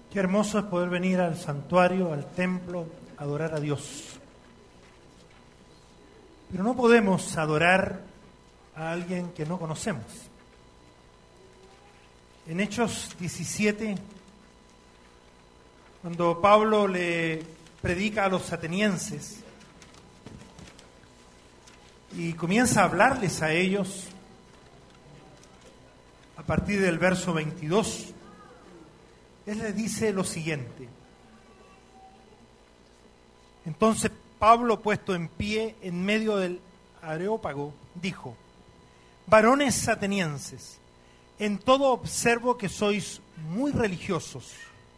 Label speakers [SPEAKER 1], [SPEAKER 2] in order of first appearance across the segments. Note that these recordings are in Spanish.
[SPEAKER 1] Qué hermoso es poder venir al santuario, al templo, a adorar a Dios. Pero no podemos adorar a alguien que no conocemos. En Hechos 17, cuando Pablo le predica a los atenienses y comienza a hablarles a ellos, a partir del verso 22, él les dice lo siguiente: entonces Pablo, puesto en pie en medio del Areópago, dijo: varones atenienses, en todo observo que sois muy religiosos,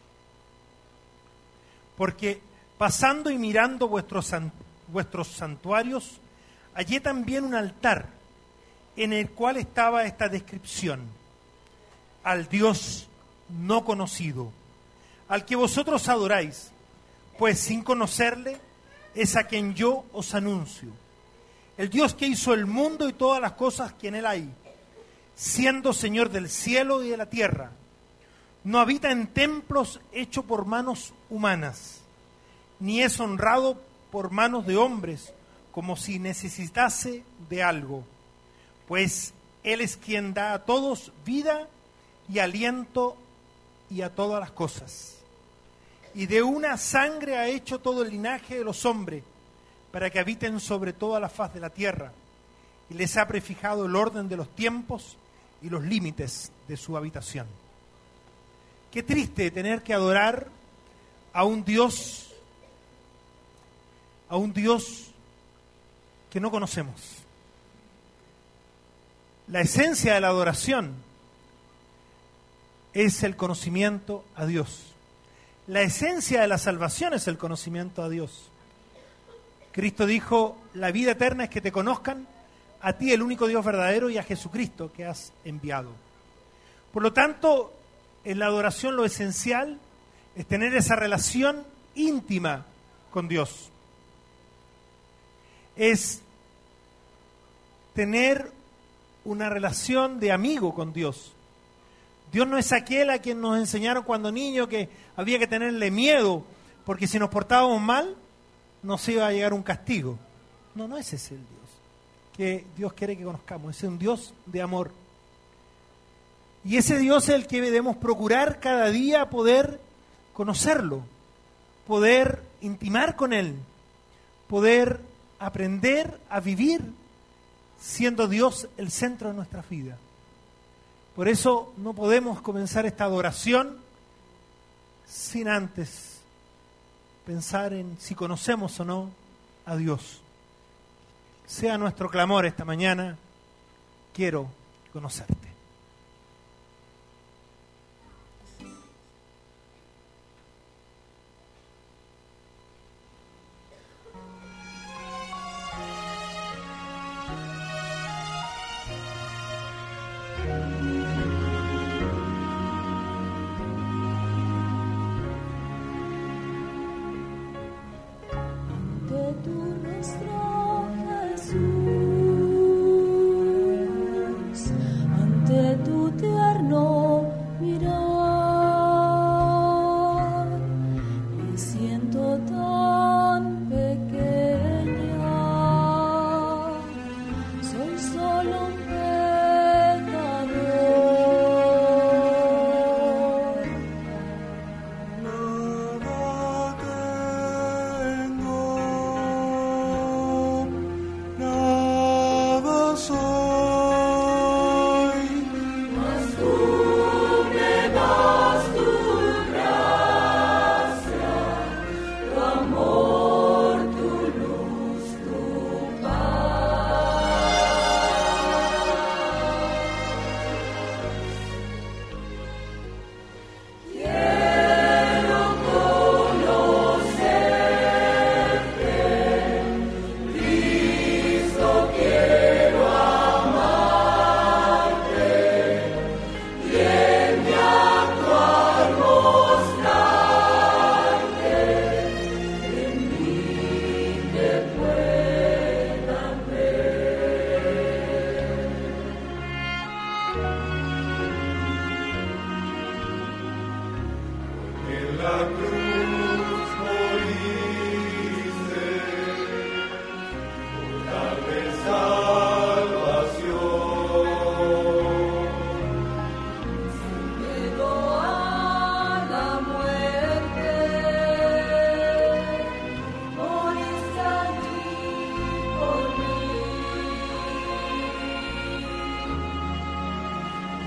[SPEAKER 1] porque pasando y mirando vuestros santuarios, hallé también un altar en el cual estaba esta descripción: al Dios no conocido, al que vosotros adoráis, pues sin conocerle es a quien yo os anuncio. El Dios que hizo el mundo y todas las cosas que en él hay, siendo Señor del cielo y de la tierra, no habita en templos hechos por manos humanas, ni es honrado por manos de hombres, como si necesitase de algo, pues Él es quien da a todos vida y aliento y a todas las cosas. Y de una sangre ha hecho todo el linaje de los hombres, para que habiten sobre toda la faz de la tierra, y les ha prefijado el orden de los tiempos y los límites de su habitación. Qué triste tener que adorar a un Dios que no conocemos. La esencia de la adoración es el conocimiento a Dios. La esencia de la salvación es el conocimiento a Dios. Cristo dijo: la vida eterna es que te conozcan a ti, el único Dios verdadero, y a Jesucristo que has enviado. Por lo tanto, en la adoración lo esencial es tener esa relación íntima con Dios. Es tener una relación de amigo con Dios. Dios no es aquel a quien nos enseñaron cuando niños que había que tenerle miedo, porque si nos portábamos mal, nos iba a llegar un castigo. No, no ese es el Dios que Dios quiere que conozcamos. Es un Dios de amor. Y ese Dios es el que debemos procurar cada día poder conocerlo, poder intimar con Él, poder aprender a vivir siendo Dios el centro de nuestra vida. Por eso no podemos comenzar esta adoración sin antes pensar en si conocemos o no a Dios. Sea nuestro clamor esta mañana: quiero conocerte.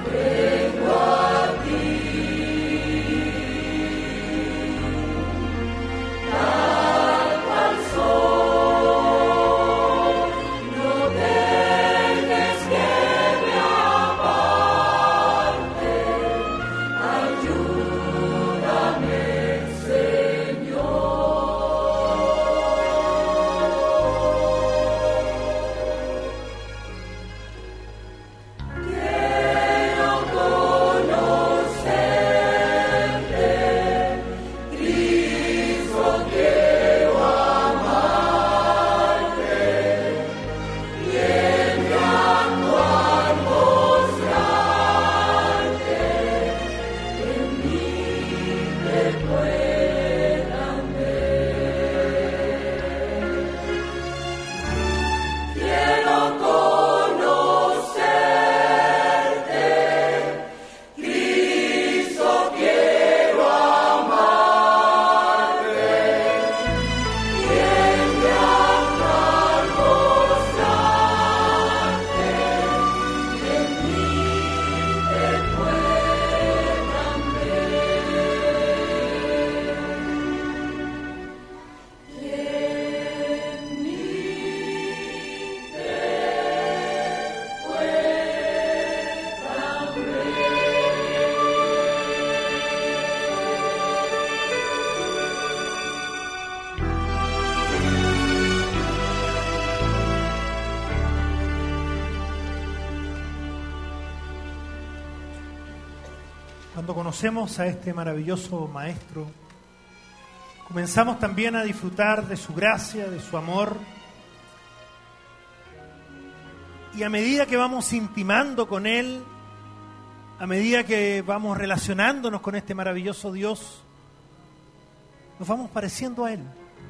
[SPEAKER 1] Cuando conocemos a este maravilloso Maestro, comenzamos también a disfrutar de su gracia, de su amor. Y a medida que vamos intimando con Él, a medida que vamos relacionándonos con este maravilloso Dios, nos vamos pareciendo a Él.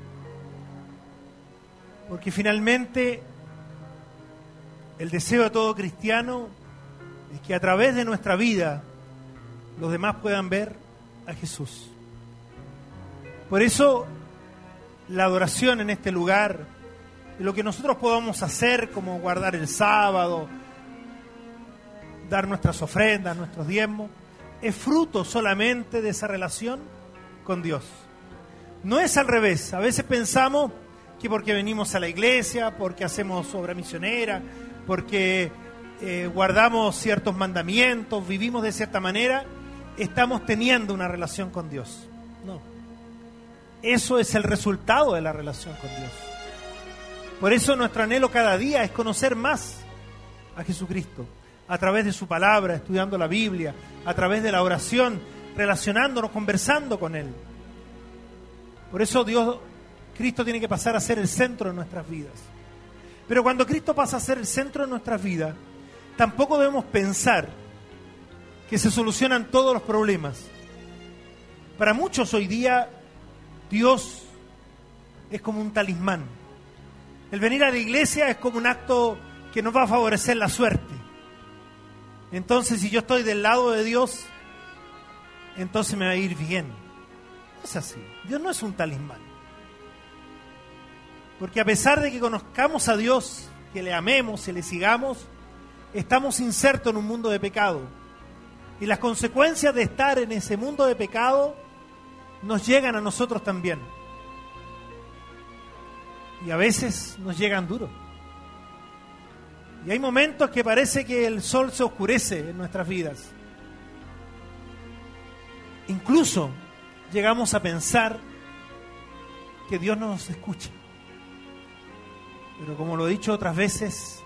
[SPEAKER 1] Porque finalmente el deseo de todo cristiano es que a través de nuestra vida los demás puedan ver a Jesús. Por eso la adoración en este lugar, lo que nosotros podamos hacer, como guardar el sábado, dar nuestras ofrendas, nuestros diezmos, es fruto solamente de esa relación con Dios. No es al revés. A veces pensamos que porque venimos a la iglesia, porque hacemos obra misionera, porque guardamos ciertos mandamientos, vivimos de cierta manera, estamos teniendo una relación con Dios. No. Eso es el resultado de la relación con Dios. Por eso nuestro anhelo cada día es conocer más a Jesucristo, a través de su palabra, estudiando la Biblia, a través de la oración, relacionándonos, conversando con Él. Por eso Cristo tiene que pasar a ser el centro de nuestras vidas. Pero cuando Cristo pasa a ser el centro de nuestras vidas, tampoco debemos pensar que se solucionan todos los problemas. Para muchos hoy día, Dios es como un talismán. El venir a la iglesia es como un acto que nos va a favorecer la suerte. Entonces, si yo estoy del lado de Dios, entonces me va a ir bien. No es así. Dios no es un talismán. Porque a pesar de que conozcamos a Dios, que le amemos y le sigamos, estamos insertos en un mundo de pecado. Y las consecuencias de estar en ese mundo de pecado nos llegan a nosotros también. Y a veces nos llegan duros. Y hay momentos que parece que el sol se oscurece en nuestras vidas. Incluso llegamos a pensar que Dios no nos escucha. Pero como lo he dicho otras veces,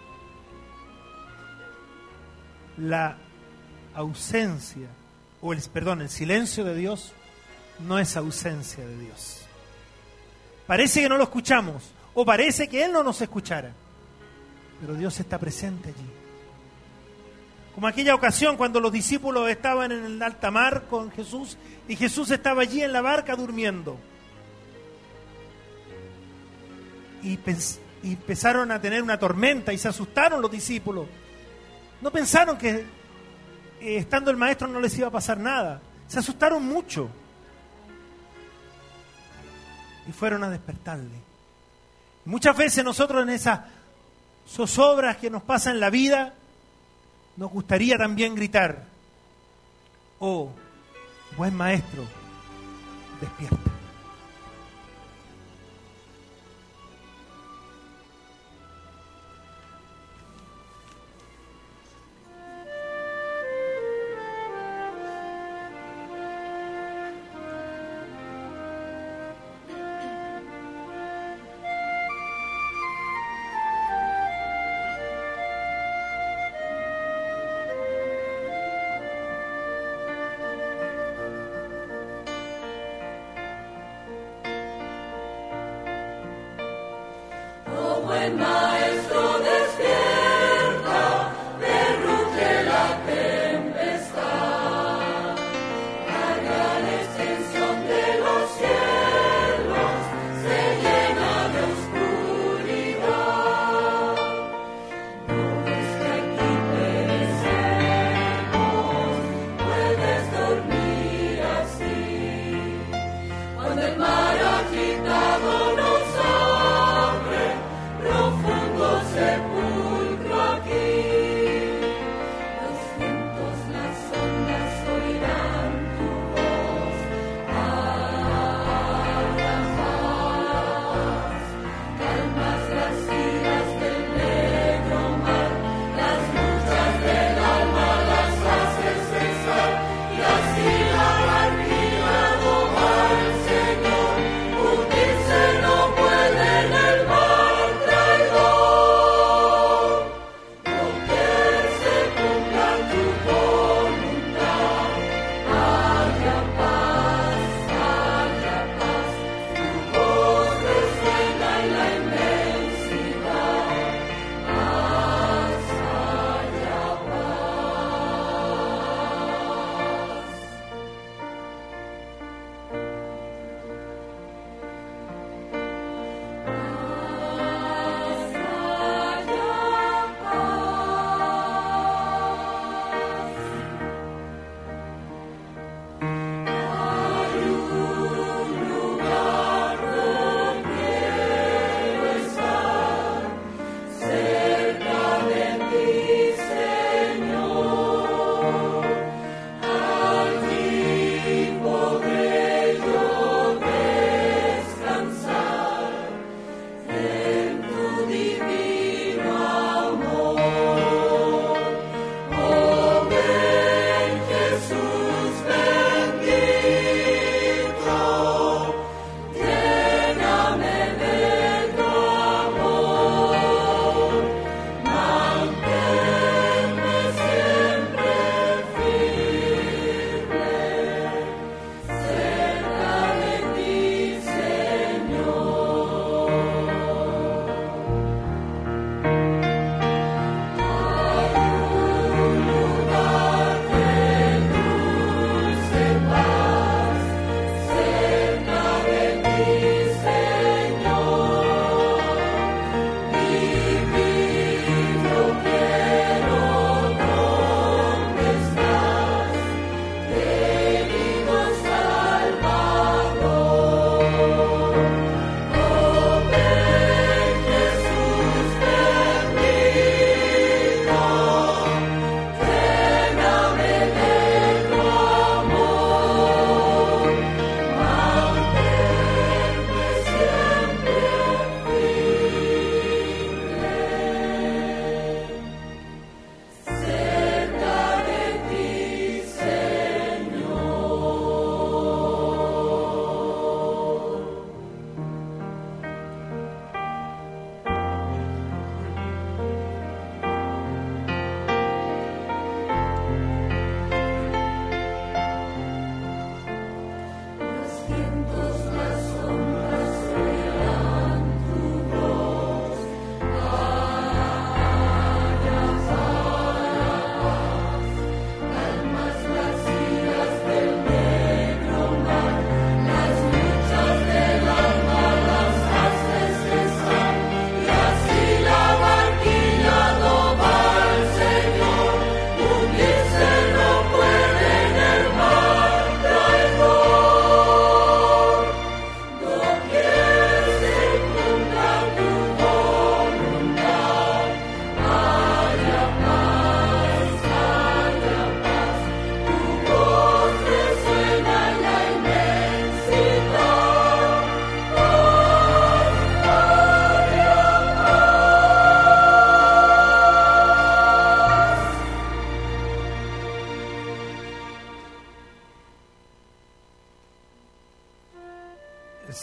[SPEAKER 1] la ausencia, el silencio de Dios no es ausencia de Dios. Parece que no lo escuchamos, o parece que Él no nos escuchara, pero Dios está presente allí. Como aquella ocasión cuando los discípulos estaban en el alta mar con Jesús, y Jesús estaba allí en la barca durmiendo. Y empezaron a tener una tormenta, y se asustaron los discípulos. No pensaron que estando el maestro no les iba a pasar nada. Se asustaron mucho. Y fueron a despertarle. Y muchas veces nosotros en esas zozobras que nos pasan en la vida, Nos gustaría también gritar: oh, buen maestro, despierta.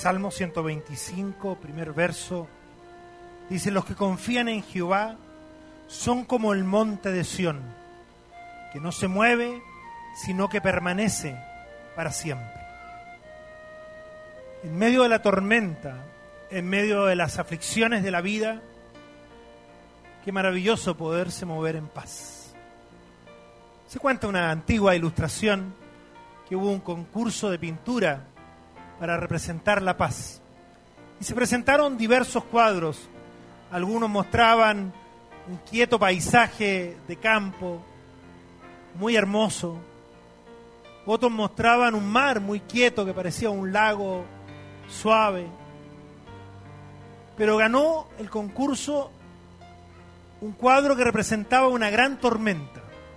[SPEAKER 1] Salmo 125, primer verso, dice: los que confían en Jehová son como el monte de Sión, que no se mueve, sino que permanece para siempre. En medio de la tormenta, en medio de las aflicciones de la vida, qué maravilloso poderse mover en paz. Se cuenta una antigua ilustración que hubo un concurso de pintura para representar la paz. Y se presentaron diversos cuadros. Algunos mostraban un quieto paisaje de campo, muy hermoso. Otros mostraban un mar muy quieto que parecía un lago suave. Pero ganó el concurso un cuadro que representaba una gran tormenta.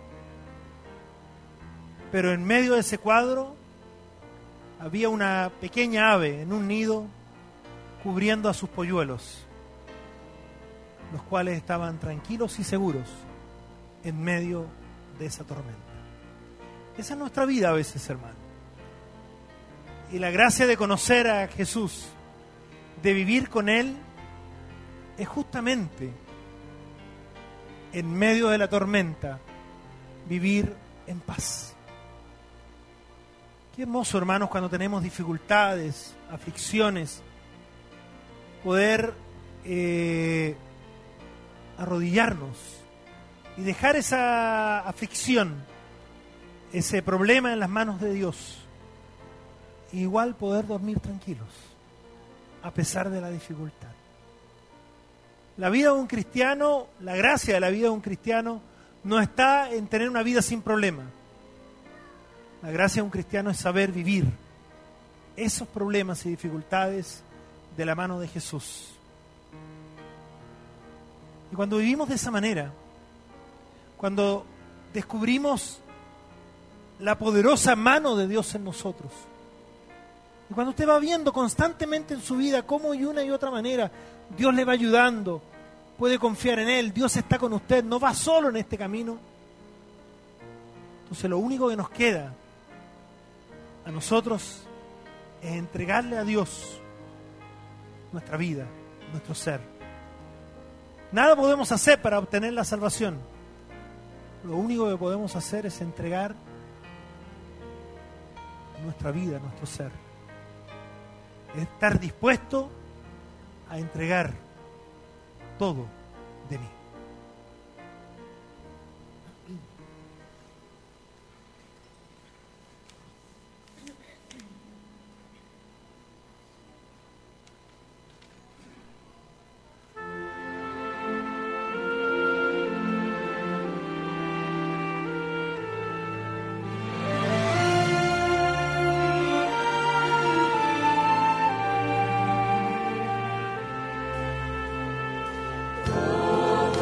[SPEAKER 1] Pero en medio de ese cuadro había una pequeña ave en un nido cubriendo a sus polluelos, los cuales estaban tranquilos y seguros en medio de esa tormenta. Esa es nuestra vida a veces, hermano. Y la gracia de conocer a Jesús, de vivir con Él, es justamente en medio de la tormenta vivir en paz. Qué hermoso, hermanos, cuando tenemos dificultades, aflicciones, poder arrodillarnos y dejar esa aflicción, ese problema en las manos de Dios. E igual poder dormir tranquilos, a pesar de la dificultad. La vida de un cristiano, la gracia de la vida de un cristiano, no está en tener una vida sin problema. La gracia de un cristiano es saber vivir esos problemas y dificultades de la mano de Jesús. Y cuando vivimos de esa manera, cuando descubrimos la poderosa mano de Dios en nosotros, y cuando usted va viendo constantemente en su vida cómo de una y otra manera Dios le va ayudando, puede confiar en Él, Dios está con usted, no va solo en este camino. Entonces lo único que nos queda a nosotros es entregarle a Dios nuestra vida, nuestro ser. Nada podemos hacer para obtener la salvación. Lo único que podemos hacer es entregar nuestra vida, nuestro ser. Es estar dispuesto a entregar todo de mí.
[SPEAKER 2] Oh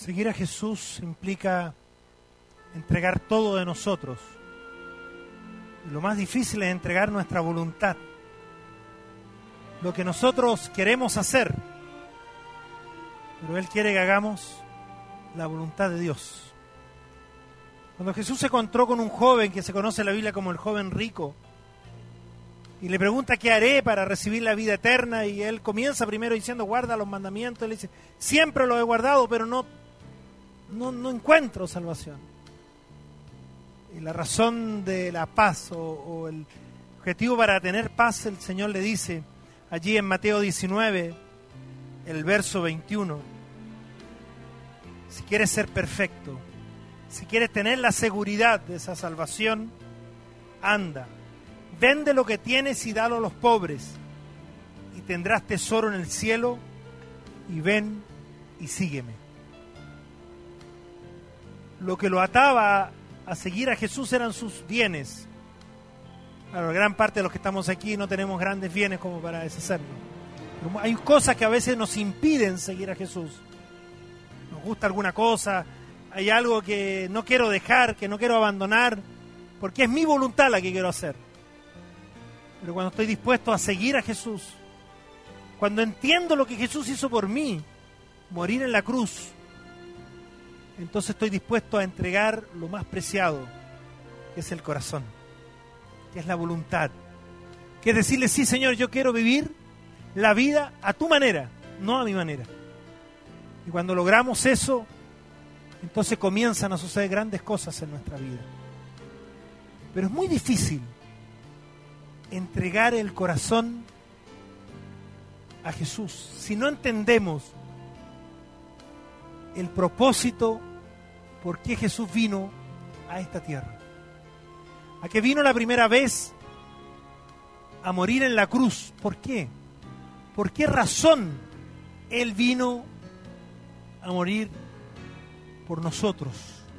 [SPEAKER 1] Seguir a Jesús implica entregar todo de nosotros. Y lo más difícil es entregar nuestra voluntad, lo que nosotros queremos hacer, pero Él quiere que hagamos la voluntad de Dios. Cuando Jesús se encontró con un joven que se conoce en la Biblia como el joven rico, y le pregunta qué haré para recibir la vida eterna, y él comienza primero diciendo guarda los mandamientos. Él dice siempre los he guardado, pero no encuentro salvación. Y la razón de la paz o el objetivo para tener paz, el Señor le dice allí en Mateo 19, el verso 21, si quieres ser perfecto, si quieres tener la seguridad de esa salvación, anda, vende lo que tienes y dalo a los pobres, y tendrás tesoro en el cielo, y ven y sígueme. Lo que lo ataba a seguir a Jesús eran sus bienes. Claro, gran parte de los que estamos aquí no tenemos grandes bienes como para deshacernos. Pero hay cosas que a veces nos impiden seguir a Jesús. Nos gusta alguna cosa, hay algo que no quiero dejar, que no quiero abandonar, porque es mi voluntad la que quiero hacer. Pero cuando estoy dispuesto a seguir a Jesús, cuando entiendo lo que Jesús hizo por mí, morir en la cruz, entonces estoy dispuesto a entregar lo más preciado, que es el corazón, que es la voluntad, que es decirle, sí Señor, yo quiero vivir la vida a tu manera, no a mi manera. Y cuando logramos eso, entonces comienzan a suceder grandes cosas en nuestra vida. Pero es muy difícil entregar el corazón a Jesús si no entendemos el propósito por qué Jesús vino a esta tierra. ¿A qué vino la primera vez a morir en la cruz? ¿Por qué? ¿Por qué razón Él vino a morir por nosotros?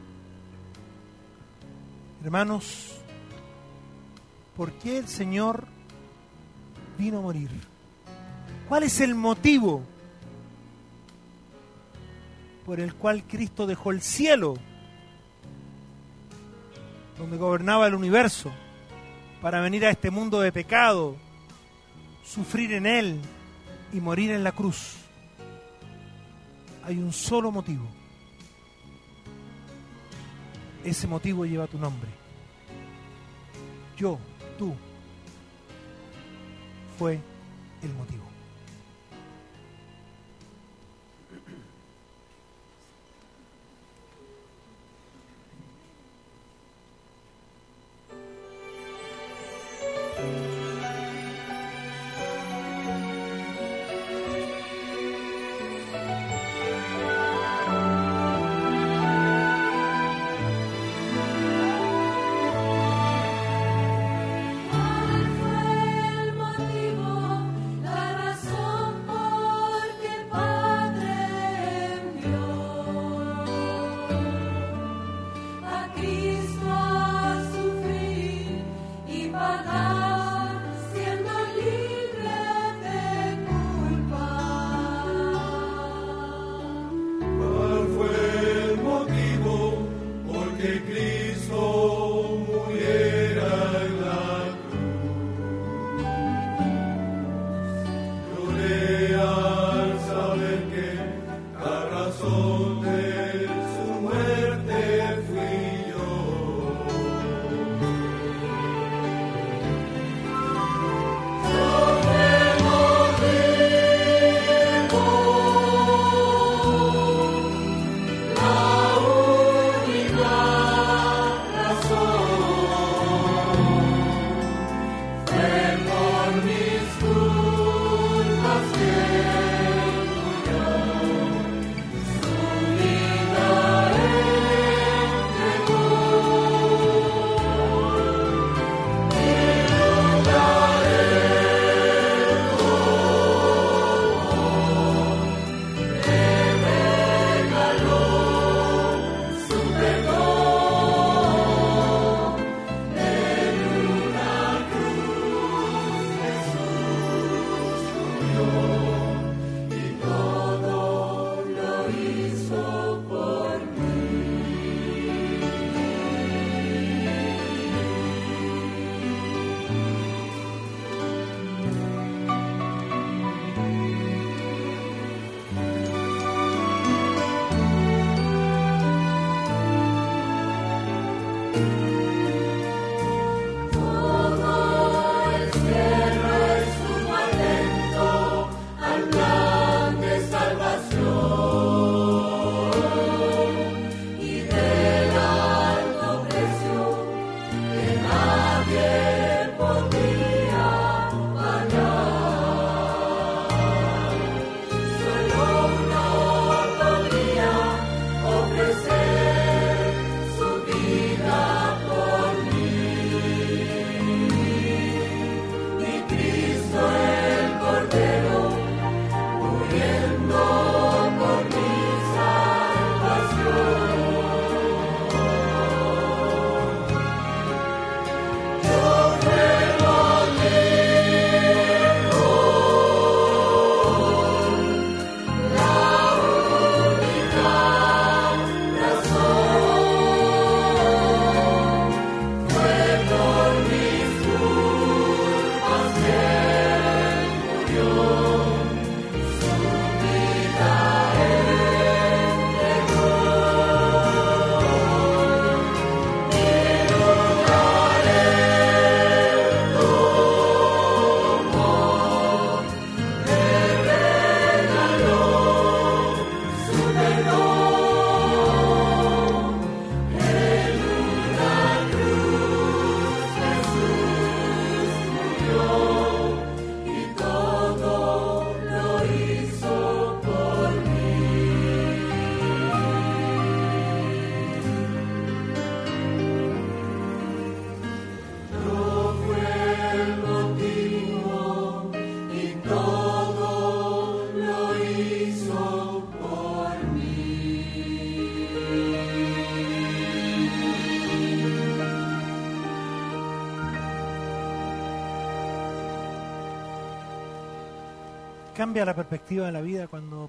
[SPEAKER 1] Hermanos, ¿por qué el Señor vino a morir? ¿Cuál es el motivo por el cual Cristo dejó el cielo, donde gobernaba el universo, para venir a este mundo de pecado, sufrir en él y morir en la cruz? Hay un solo motivo. Ese motivo lleva tu nombre. Tú, fue el motivo. Cambia la perspectiva de la vida cuando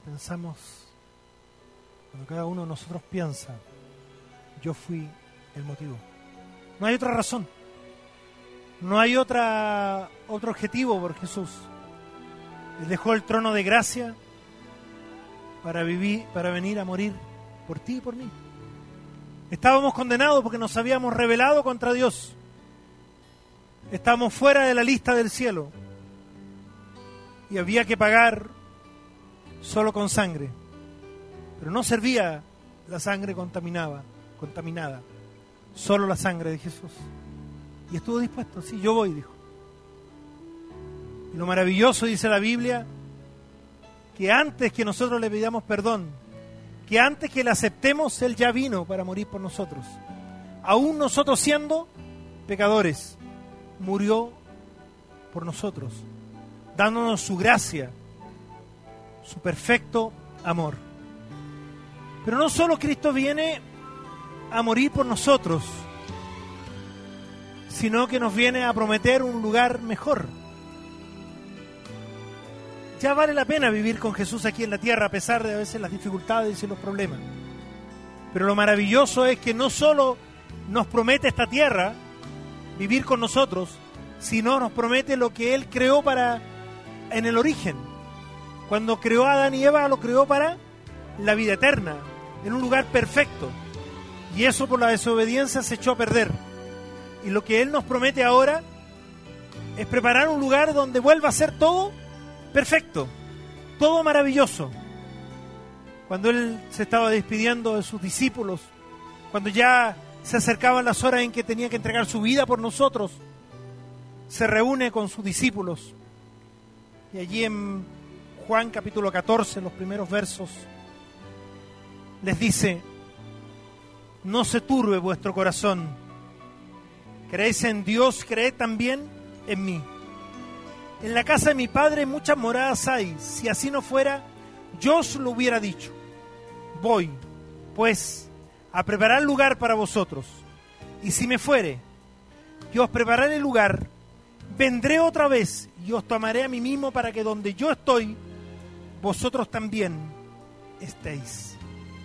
[SPEAKER 1] cada uno de nosotros piensa, yo fui el motivo. No hay otra razón, no hay otro objetivo por Jesús. Él dejó el trono de gracia para venir a morir por ti y por mí. Estábamos condenados porque nos habíamos rebelado contra Dios. Estábamos fuera de la lista del cielo. Y había que pagar solo con sangre. Pero no servía la sangre contaminada. Solo la sangre de Jesús. Y estuvo dispuesto. Sí, yo voy, dijo. Y lo maravilloso, dice la Biblia, que antes que nosotros le pidamos perdón, que antes que le aceptemos, Él ya vino para morir por nosotros. Aún nosotros siendo pecadores, murió por nosotros, dándonos su gracia, su perfecto amor. Pero no solo Cristo viene a morir por nosotros, sino que nos viene a prometer un lugar mejor. Ya vale la pena vivir con Jesús aquí en la tierra, a pesar de a veces las dificultades y los problemas. Pero lo maravilloso es que no solo nos promete esta tierra, vivir con nosotros, sino nos promete lo que Él creó en el origen. Cuando creó a Adán y Eva, lo creó para la vida eterna, en un lugar perfecto. Y eso por la desobediencia se echó a perder. Y lo que Él nos promete ahora es preparar un lugar donde vuelva a ser todo perfecto, todo maravilloso. Cuando Él se estaba despidiendo de sus discípulos, cuando ya se acercaban las horas en que tenía que entregar su vida por nosotros, se reúne con sus discípulos. Y allí en Juan capítulo 14, los primeros versos, les dice: no se turbe vuestro corazón. Creéis en Dios, creed también en mí. En la casa de mi Padre muchas moradas hay. Si así no fuera, yo os lo hubiera dicho. Voy, pues, a preparar lugar para vosotros. Y si me fuere, yo os prepararé el lugar. Vendré otra vez y os tomaré a mí mismo, para que donde yo estoy, vosotros también estéis.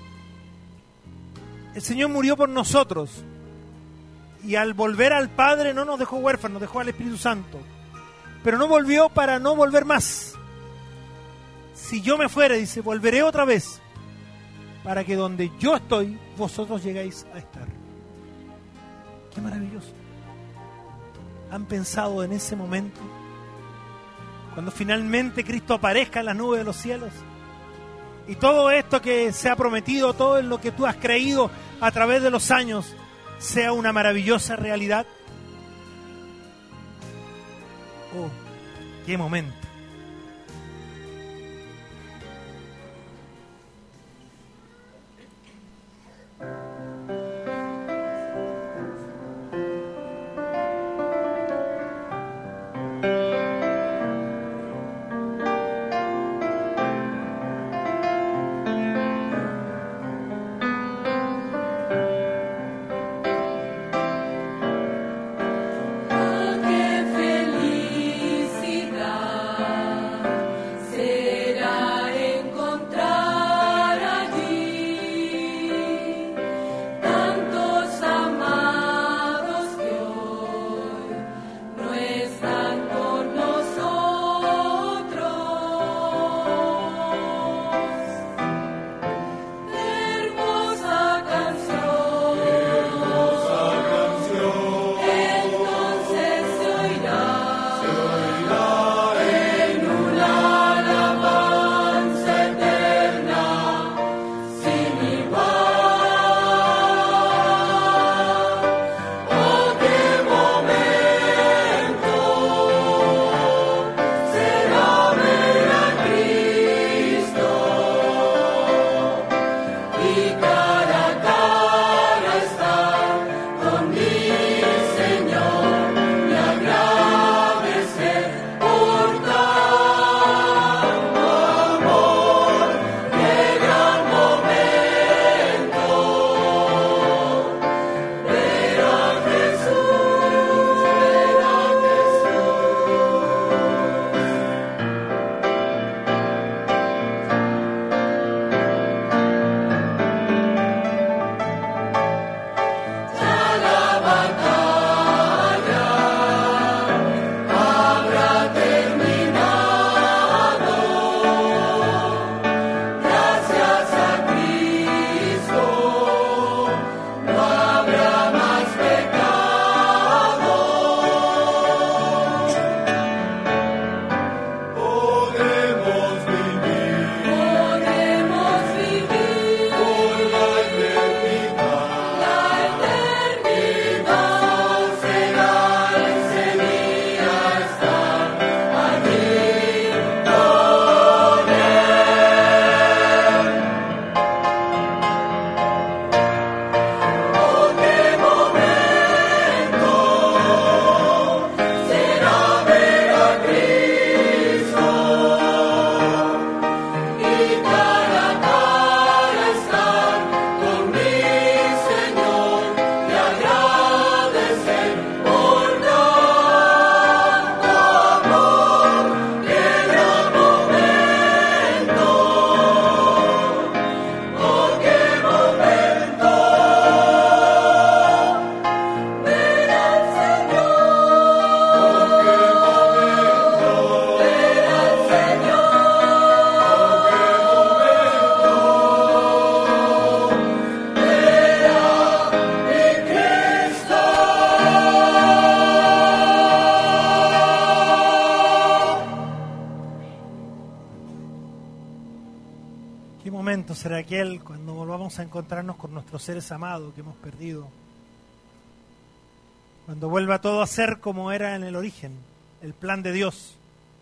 [SPEAKER 1] El Señor murió por nosotros, y al volver al Padre no nos dejó huérfanos, nos dejó al Espíritu Santo. Pero no volvió para no volver más. Si yo me fuere, dice, volveré otra vez, para que donde yo estoy, vosotros lleguéis a estar. Qué maravilloso. ¿Han pensado en ese momento? Cuando finalmente Cristo aparezca en las nubes de los cielos. Y todo esto que se ha prometido, todo en lo que tú has creído a través de los años, sea una maravillosa realidad. Oh, qué momento. Será aquel cuando volvamos a encontrarnos con nuestros seres amados que hemos perdido. Cuando vuelva todo a ser como era en el origen, el plan de Dios.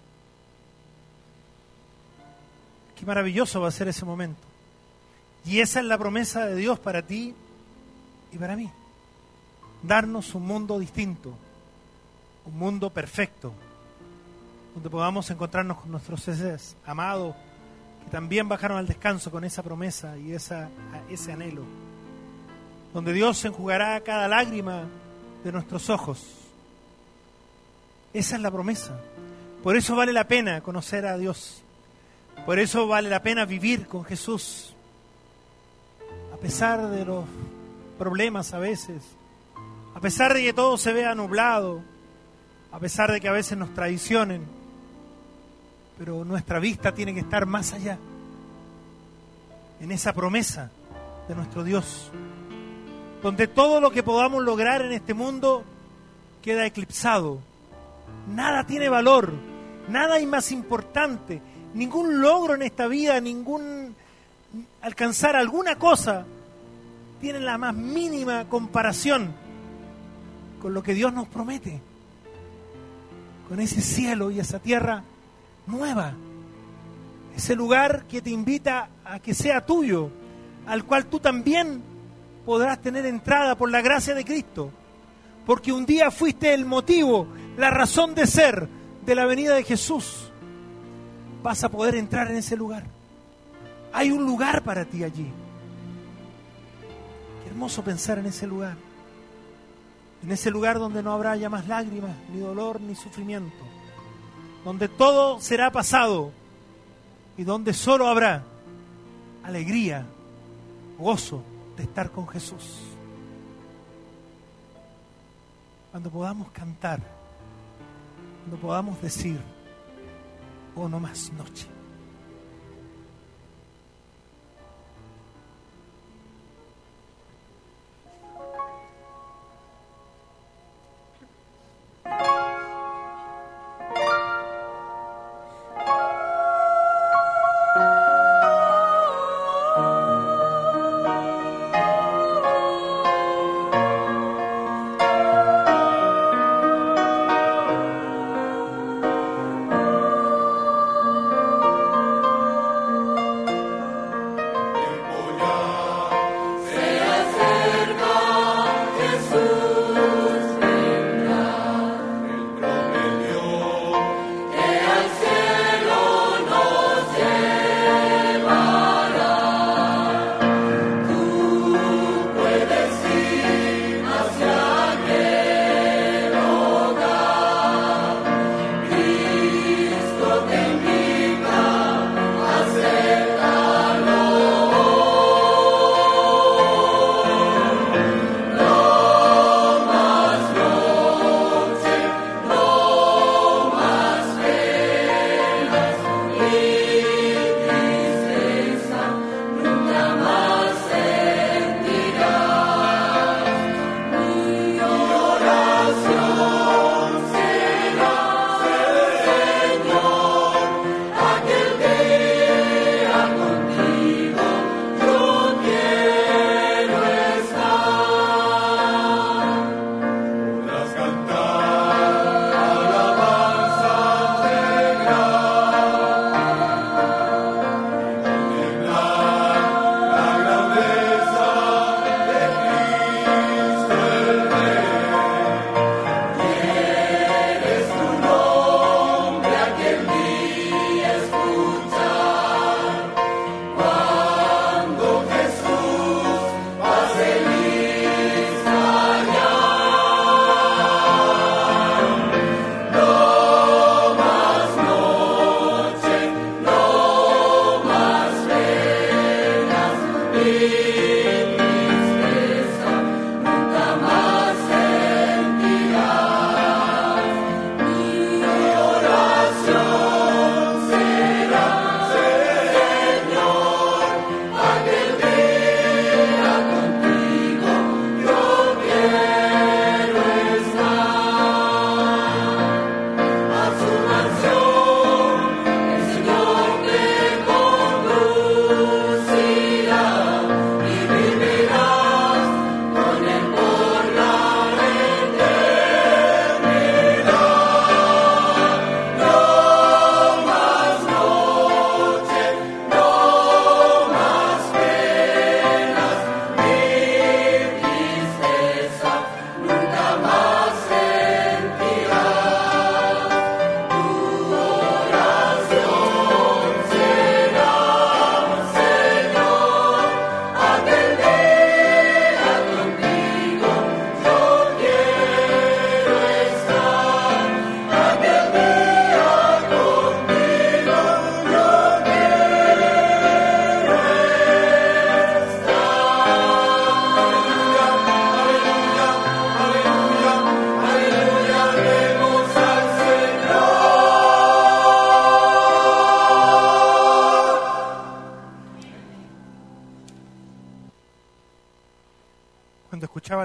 [SPEAKER 1] Qué maravilloso va a ser ese momento. Y esa es la promesa de Dios para ti y para mí. Darnos un mundo distinto, un mundo perfecto, donde podamos encontrarnos con nuestros seres amados, que también bajaron al descanso con esa promesa y ese anhelo, donde Dios enjugará cada lágrima de nuestros ojos. Esa es la promesa. Por eso vale la pena conocer a Dios. Por eso vale la pena vivir con Jesús. A pesar de los problemas a veces, a pesar de que todo se vea nublado, a pesar de que a veces nos traicionen, pero nuestra vista tiene que estar más allá, en esa promesa de nuestro Dios. donde todo lo que podamos lograr en este mundo queda eclipsado. Nada tiene valor, nada hay más importante, ningún logro en esta vida, ningún alcanzar alguna cosa tiene la más mínima comparación con lo que Dios nos promete, con ese cielo y esa tierra nueva, ese lugar que te invita a que sea tuyo, al cual tú también podrás tener entrada por la gracia de Cristo, porque un día fuiste el motivo, la razón de ser de la venida de Jesús. Vas a poder entrar en ese lugar. Hay un lugar para ti allí. Qué hermoso pensar en ese lugar. En ese lugar donde no habrá ya más lágrimas, ni dolor, ni sufrimiento. Donde todo será pasado y donde solo habrá alegría, gozo de estar con Jesús. Cuando podamos cantar, cuando podamos decir, oh, no más noche.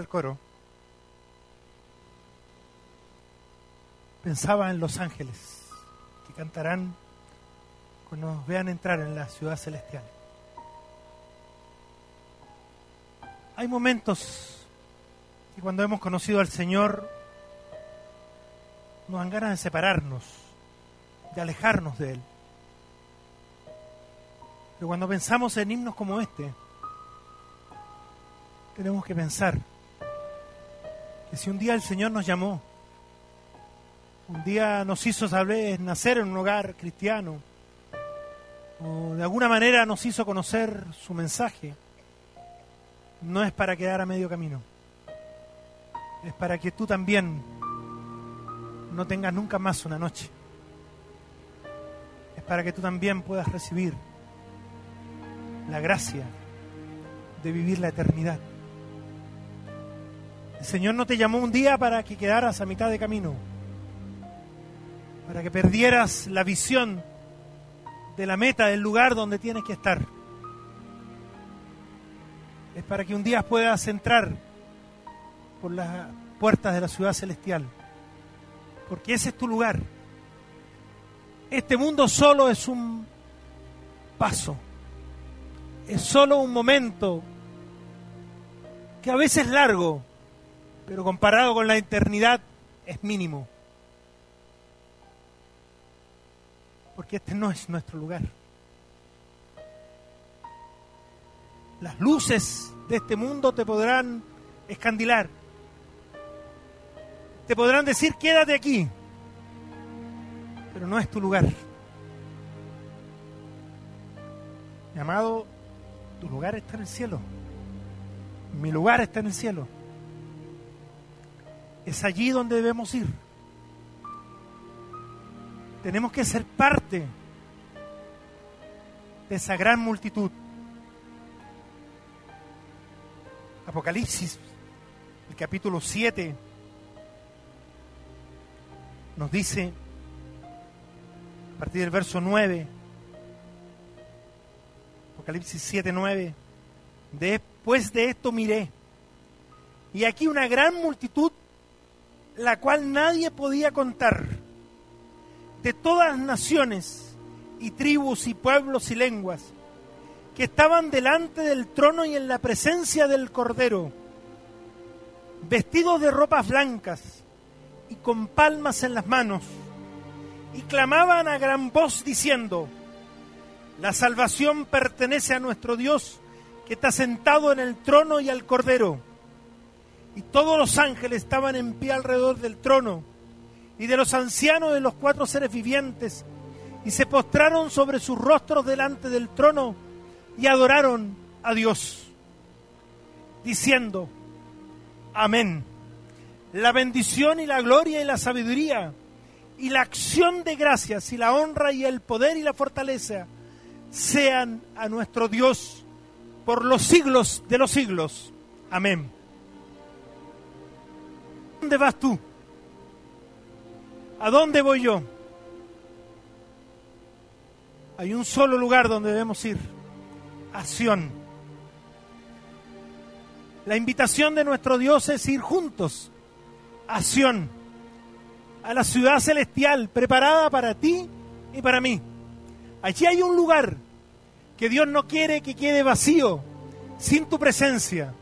[SPEAKER 1] al coro, pensaba en los ángeles que cantarán cuando nos vean entrar en la ciudad celestial. Hay momentos que cuando hemos conocido al Señor nos dan ganas de separarnos, de alejarnos de Él. Pero cuando pensamos en himnos como este, tenemos que pensar que si un día el Señor nos llamó, un día nos hizo saber nacer en un hogar cristiano, o de alguna manera nos hizo conocer su mensaje, no es para quedar a medio camino, es para que tú también no tengas nunca más una noche, es para que tú también puedas recibir la gracia de vivir la eternidad. El Señor no te llamó un día para que quedaras a mitad de camino, para que perdieras la visión de la meta, del lugar donde tienes que estar. Es para que un día puedas entrar por las puertas de la ciudad celestial, porque ese es tu lugar. Este mundo solo es un paso, es solo un momento que a veces es largo, pero comparado con la eternidad es mínimo. Porque este no es nuestro lugar. Las luces de este mundo te podrán escandilar, te podrán decir quédate aquí, pero no es tu lugar. Mi amado, tu lugar está en el cielo. Mi lugar está en el cielo. Es allí donde debemos ir. Tenemos que ser parte de esa gran multitud. Apocalipsis, el capítulo 7, nos dice, a partir del verso 9, Apocalipsis 7, 9, después de esto miré, y aquí una gran multitud, la cual nadie podía contar, de todas las naciones y tribus y pueblos y lenguas, que estaban delante del trono y en la presencia del Cordero, vestidos de ropas blancas y con palmas en las manos, y clamaban a gran voz diciendo: la salvación pertenece a nuestro Dios, que está sentado en el trono y al Cordero. Y todos los ángeles estaban en pie alrededor del trono y de los ancianos de los 4 seres vivientes, y se postraron sobre sus rostros delante del trono y adoraron a Dios, diciendo: amén. La bendición y la gloria y la sabiduría y la acción de gracias y la honra y el poder y la fortaleza sean a nuestro Dios por los siglos de los siglos. Amén. ¿A dónde vas tú? ¿A dónde voy yo? Hay un solo lugar donde debemos ir: a Sión. La invitación de nuestro Dios es ir juntos a Sión, a la ciudad celestial preparada para ti y para mí. Allí hay un lugar que Dios no quiere que quede vacío, sin tu presencia.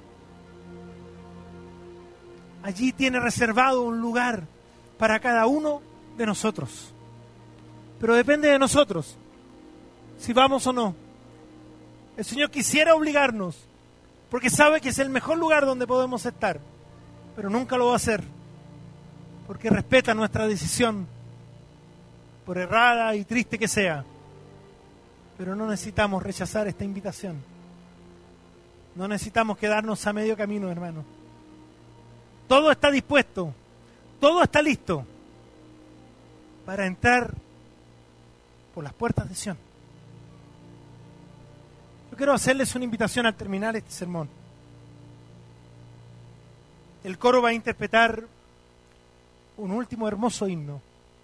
[SPEAKER 1] Allí tiene reservado un lugar para cada uno de nosotros. Pero depende de nosotros si vamos o no. El Señor quisiera obligarnos, porque sabe que es el mejor lugar donde podemos estar, pero nunca lo va a hacer, porque respeta nuestra decisión, por errada y triste que sea. Pero no necesitamos rechazar esta invitación. No necesitamos quedarnos a medio camino, hermano. Todo está dispuesto, todo está listo para entrar por las puertas de Sión. Yo quiero hacerles una invitación al terminar este sermón. El coro va a interpretar un último hermoso himno.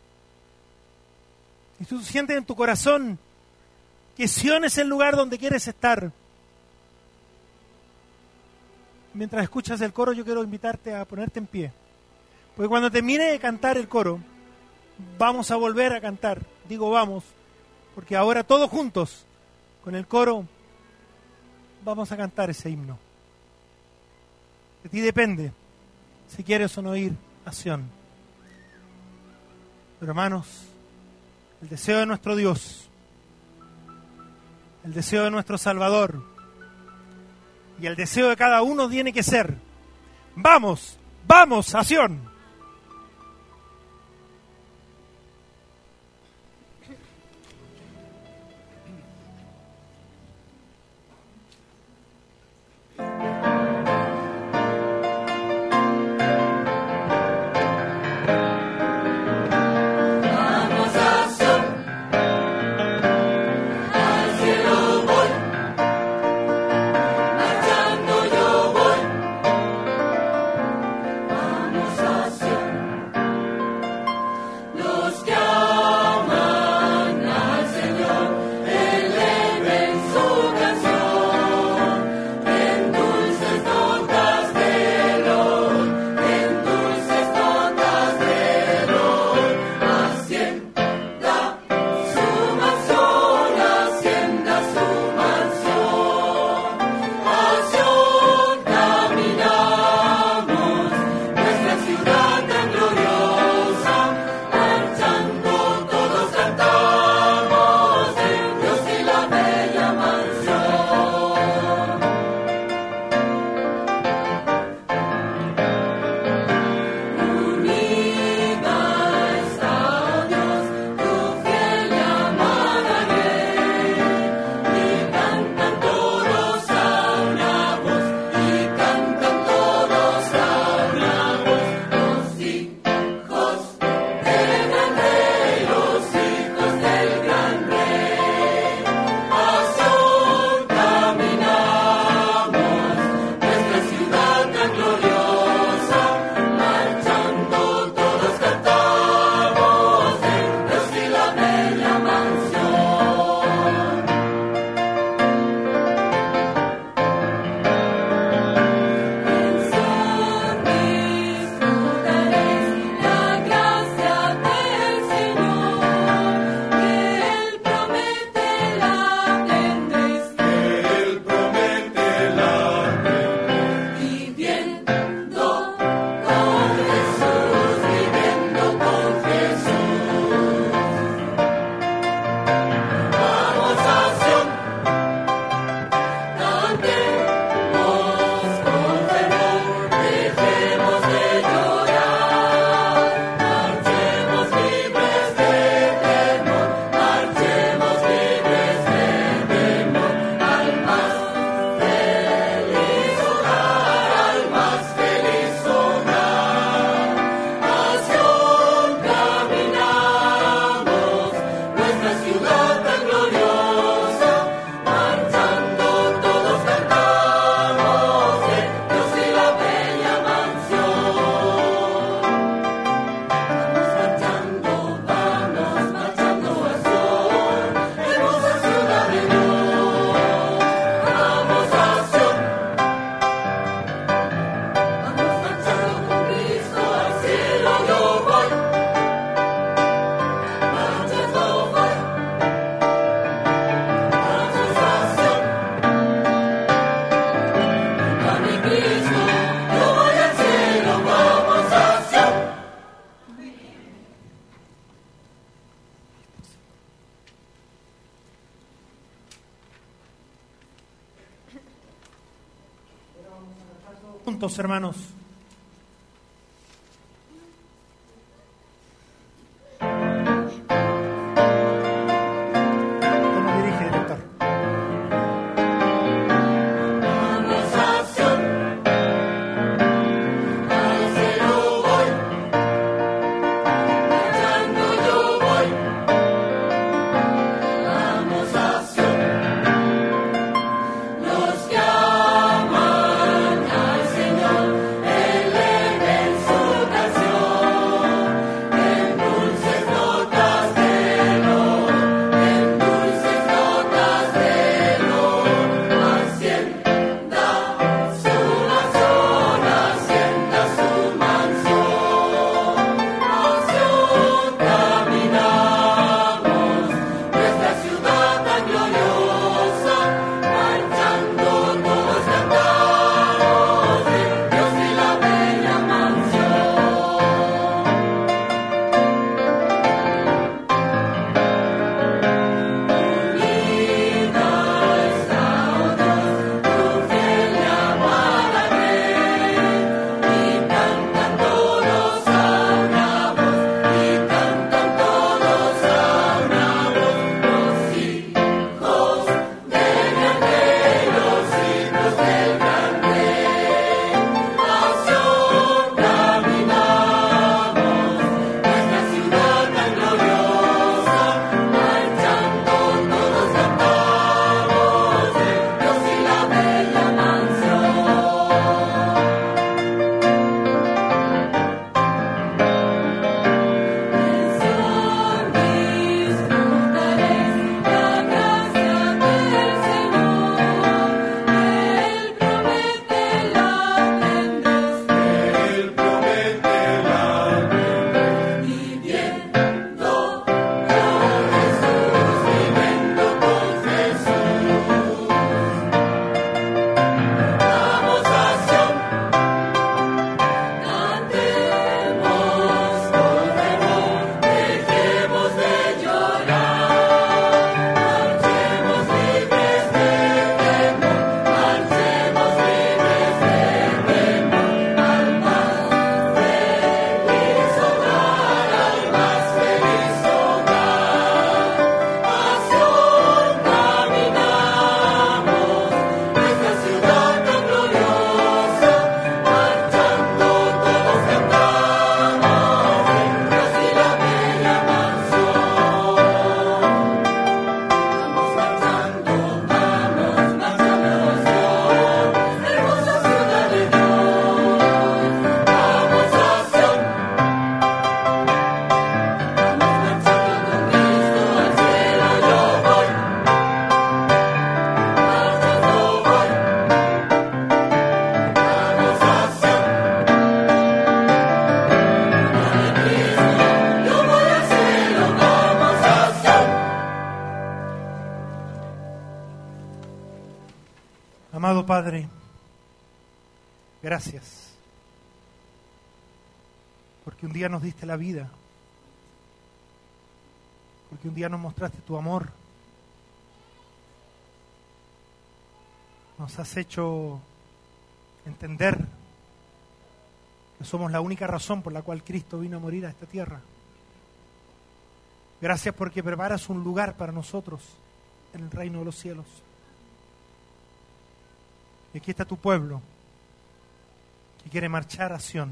[SPEAKER 1] Y tú sientes en tu corazón que Sión es el lugar donde quieres estar, mientras escuchas el coro, yo quiero invitarte a ponerte en pie. Porque cuando termine de cantar el coro, vamos a volver a cantar. Digo vamos, porque ahora todos juntos, con el coro, vamos a cantar ese himno. De ti depende si quieres o no ir a Sión. Pero hermanos, el deseo de nuestro Dios, el deseo de nuestro Salvador y el deseo de cada uno tiene que ser: vamos, vamos a Sión. Juntos, hermanos. ¿Cómo dirige, director?
[SPEAKER 2] Los que aman al Señor.
[SPEAKER 1] Amado Padre, gracias, porque un día nos diste la vida, porque un día nos mostraste tu amor, nos has hecho entender que somos la única razón por la cual Cristo vino a morir a esta tierra. Gracias porque preparas un lugar para nosotros en el reino de los cielos. Y aquí está tu pueblo que quiere marchar a Sión.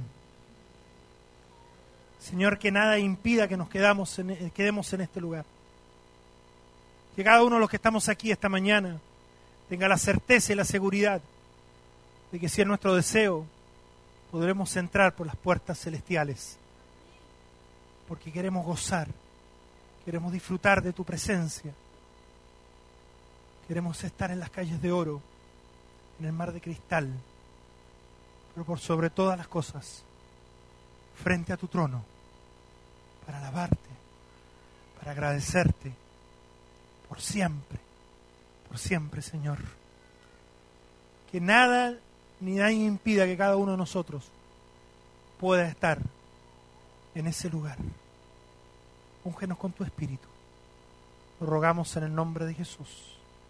[SPEAKER 1] Señor, que nada impida que nos quedemos en este lugar. Que cada uno de los que estamos aquí esta mañana tenga la certeza y la seguridad de que si es nuestro deseo, podremos entrar por las puertas celestiales. Porque queremos gozar, queremos disfrutar de tu presencia. Queremos estar en las calles de oro, en el mar de cristal, pero por sobre todas las cosas, frente a tu trono, para alabarte, para agradecerte, por siempre, Señor. Que nada ni nadie impida que cada uno de nosotros pueda estar en ese lugar. Úngenos con tu Espíritu. Lo rogamos en el nombre de Jesús.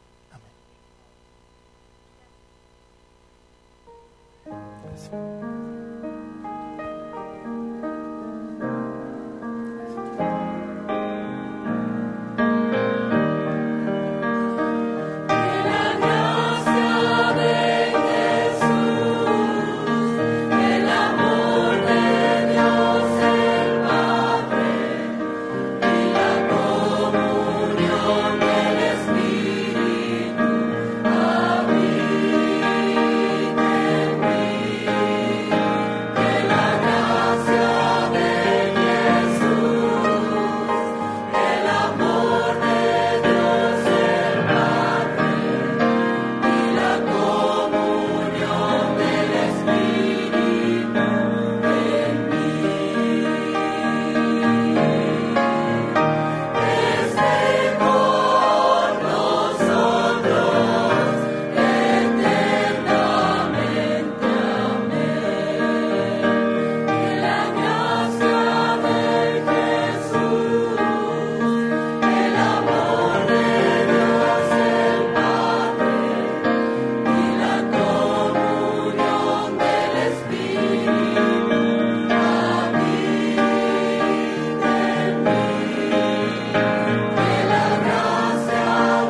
[SPEAKER 1] Gracias.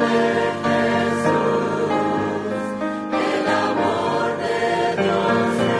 [SPEAKER 2] Dios.